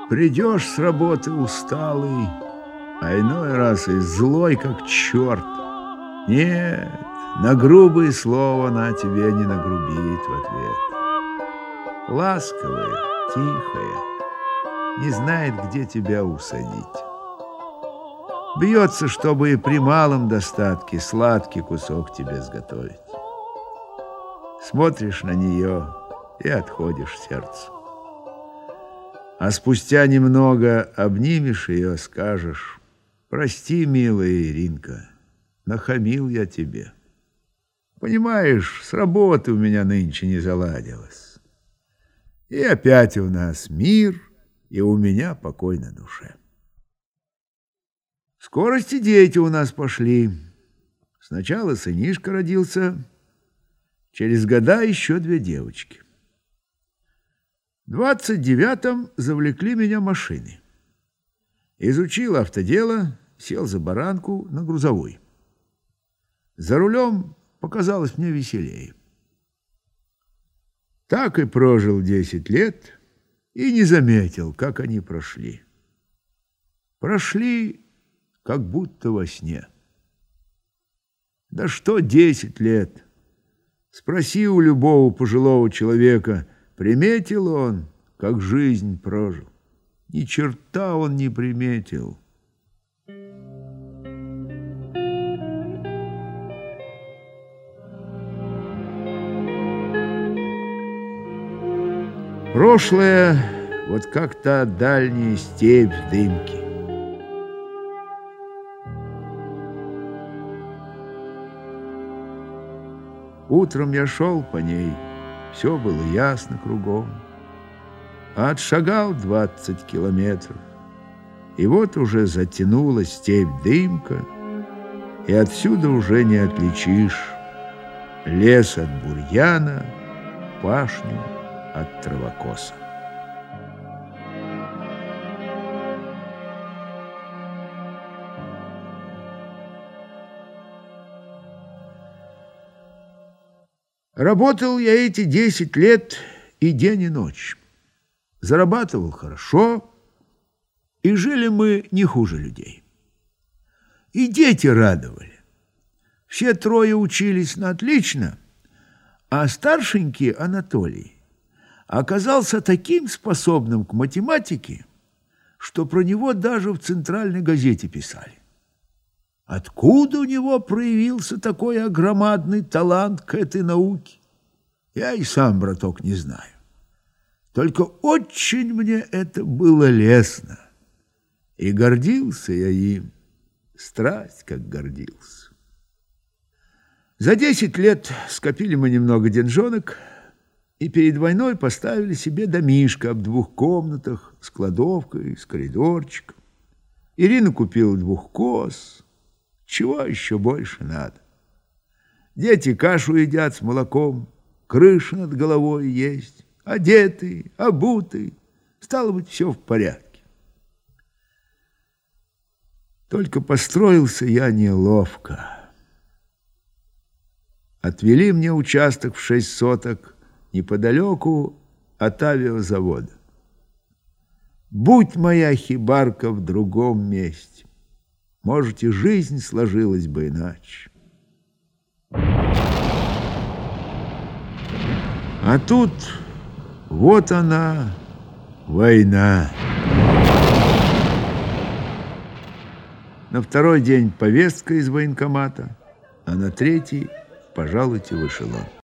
Придешь с работы усталый, а иной раз и злой, как черт. Нет, на грубые слова она тебе не нагрубит в ответ. Ласковая, тихая, не знает, где тебя усадить. Бьется, чтобы и при малом достатке сладкий кусок тебе сготовить. Смотришь на нее и отходишь сердцу. А спустя немного обнимешь ее, скажешь: «Прости, милая Иринка, нахамил я тебе. Понимаешь, с работы у меня нынче не заладилось. И опять у нас мир, и у меня покой на душе». В скорости дети у нас пошли. Сначала сынишка родился, через года еще 2 девочки. В 29-м завлекли меня машины. Изучил автодело, сел за баранку на грузовой. За рулем показалось мне веселее. Так и прожил 10 лет и не заметил, как они прошли. Прошли, как будто во сне. Да что 10 лет? Спроси у любого пожилого человека, приметил он, как жизнь прожил. Ни черта он не приметил. Прошлое, вот как та дальняя степь в дымке. Утром я шел по ней, все было ясно кругом. А отшагал 20 километров, и вот уже затянулась степь дымка, и отсюда уже не отличишь лес от бурьяна, пашню от травокоса. Работал я эти 10 лет и день, и ночь. Зарабатывал хорошо, и жили мы не хуже людей. И дети радовали. Все 3 учились на отлично, а старшенький Анатолий оказался таким способным к математике, что про него даже в центральной газете писали. Откуда у него проявился такой огромадный талант к этой науке, я и сам, браток, не знаю. Только очень мне это было лестно, и гордился я им, страсть как гордился. За 10 лет скопили мы немного деньжонок, и перед войной поставили себе домишко об 2 комнатах с кладовкой, с коридорчиком. Ирина купила 2 коз. Чего еще больше надо? Дети кашу едят с молоком, крыша над головой есть, одетый, обутый. Стало быть, все в порядке. Только построился я неловко. Отвели мне участок в 6 соток неподалеку от авиазавода. Будь моя хибарка в другом месте, может, и жизнь сложилась бы иначе. А тут вот она, война. На 2-й день повестка из военкомата, а на 3-й пожалуйте в эшелон.